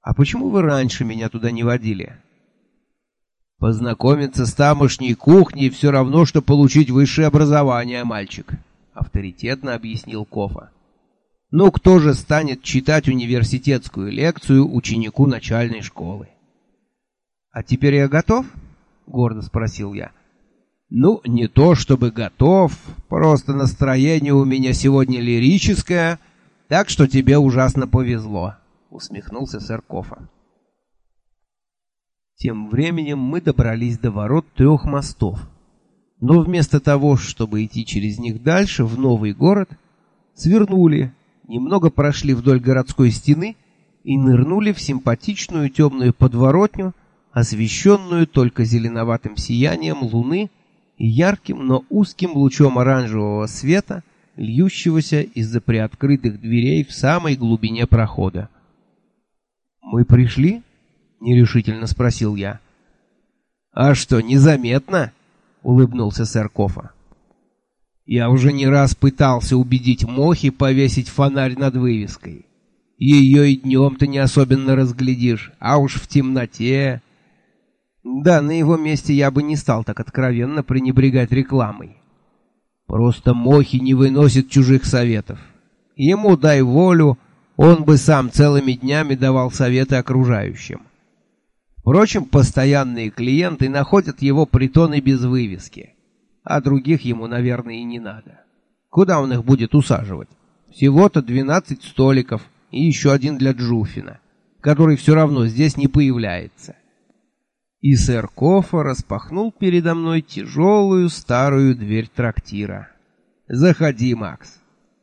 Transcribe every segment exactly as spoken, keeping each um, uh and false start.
«А почему вы раньше меня туда не водили?» «Познакомиться с тамошней кухней все равно, что получить высшее образование, мальчик», — авторитетно объяснил Кофа. «Ну кто же станет читать университетскую лекцию ученику начальной школы?» «А теперь я готов?» — гордо спросил я. «Ну, не то чтобы готов, просто настроение у меня сегодня лирическое, так что тебе ужасно повезло», — усмехнулся сэр Кофа. Тем временем мы добрались до ворот трех мостов, но вместо того, чтобы идти через них дальше, в новый город, свернули, немного прошли вдоль городской стены и нырнули в симпатичную темную подворотню, освещенную только зеленоватым сиянием луны и ярким, но узким лучом оранжевого света, льющегося из-за приоткрытых дверей в самой глубине прохода. «Мы пришли?» — нерешительно спросил я. «А что, незаметно?» — улыбнулся сэр Кофа. «Я уже не раз пытался убедить Мохи повесить фонарь над вывеской. Ее и днем-то не особенно разглядишь, а уж в темноте...» «Да, на его месте я бы не стал так откровенно пренебрегать рекламой. Просто Мохи не выносит чужих советов. Ему дай волю, он бы сам целыми днями давал советы окружающим. Впрочем, постоянные клиенты находят его притоны без вывески, а других ему, наверное, и не надо. Куда он их будет усаживать? Всего-то двенадцать столиков и еще один для Джуфина, который все равно здесь не появляется». И сэр Кофа распахнул передо мной тяжелую старую дверь трактира. «Заходи, Макс».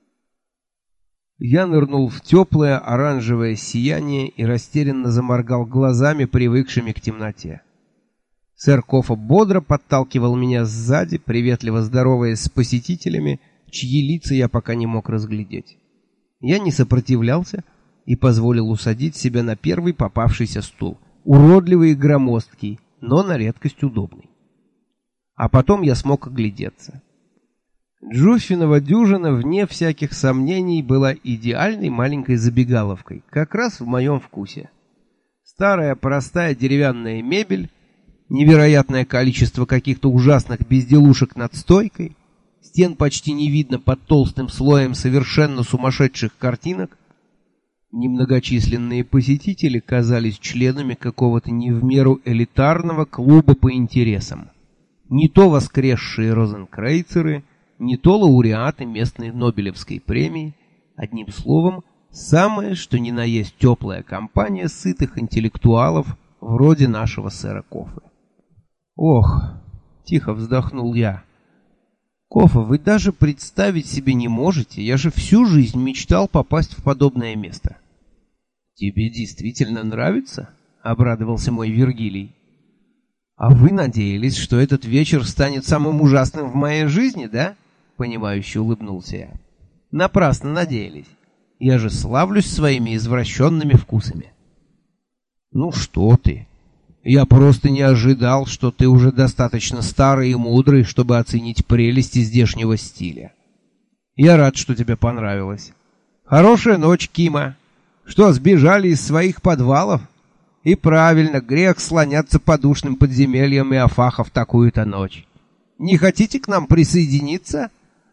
Я нырнул в теплое оранжевое сияние и растерянно заморгал глазами, привыкшими к темноте. Сэр Кофа бодро подталкивал меня сзади, приветливо здороваясь с посетителями, чьи лица я пока не мог разглядеть. Я не сопротивлялся и позволил усадить себя на первый попавшийся стул. Уродливый и громоздкий, но на редкость удобный. А потом я смог оглядеться. Джуффинова дюжина, вне всяких сомнений, была идеальной маленькой забегаловкой, как раз в моем вкусе. Старая простая деревянная мебель, невероятное количество каких-то ужасных безделушек над стойкой, стен почти не видно под толстым слоем совершенно сумасшедших картинок. Немногочисленные посетители казались членами какого-то не в меру элитарного клуба по интересам. Не то воскресшие розенкрейцеры, не то лауреаты местной Нобелевской премии. Одним словом, самое что ни на есть теплая компания сытых интеллектуалов вроде нашего сэра Кофы. «Ох!» — тихо вздохнул я. «Кофа, вы даже представить себе не можете, я же всю жизнь мечтал попасть в подобное место». «Тебе действительно нравится?» — обрадовался мой Вергилий. «А вы надеялись, что этот вечер станет самым ужасным в моей жизни, да?» — понимающе улыбнулся я. «Напрасно надеялись. Я же славлюсь своими извращенными вкусами». «Ну что ты! Я просто не ожидал, что ты уже достаточно старый и мудрый, чтобы оценить прелести здешнего стиля. Я рад, что тебе понравилось. Хорошая ночь, Кима. Что, сбежали из своих подвалов? И правильно, грех слоняться по душным подземельям и Афаха в такую-то ночь. Не хотите к нам присоединиться?»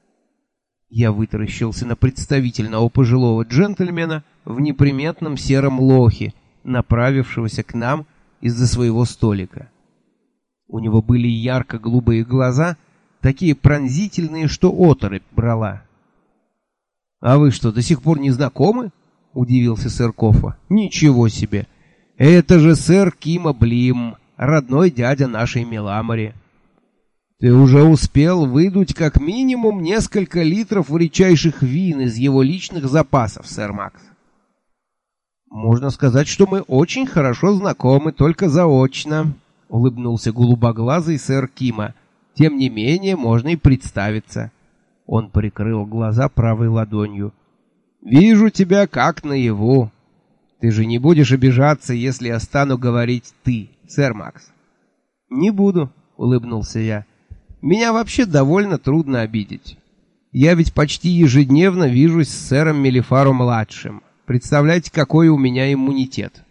Я вытаращился на представительного пожилого джентльмена в неприметном сером лохе, направившегося к нам из-за своего столика. У него были ярко-голубые глаза, такие пронзительные, что оторопь брала. «А вы что, до сих пор не знакомы?» — удивился сэр Кофа. «Ничего себе! Это же сэр Кима Блим, родной дядя нашей Меламори. Ты уже успел выдуть как минимум несколько литров редчайших вин из его личных запасов, сэр Макс». «Можно сказать, что мы очень хорошо знакомы, только заочно», — улыбнулся голубоглазый сэр Кима. «Тем не менее, можно и представиться». Он прикрыл глаза правой ладонью. «Вижу тебя как наяву. Ты же не будешь обижаться, если я стану говорить «ты», сэр Макс?» «Не буду», — улыбнулся я. «Меня вообще довольно трудно обидеть. Я ведь почти ежедневно вижусь с сэром Мелифаро-младшим. Представляете, какой у меня иммунитет?»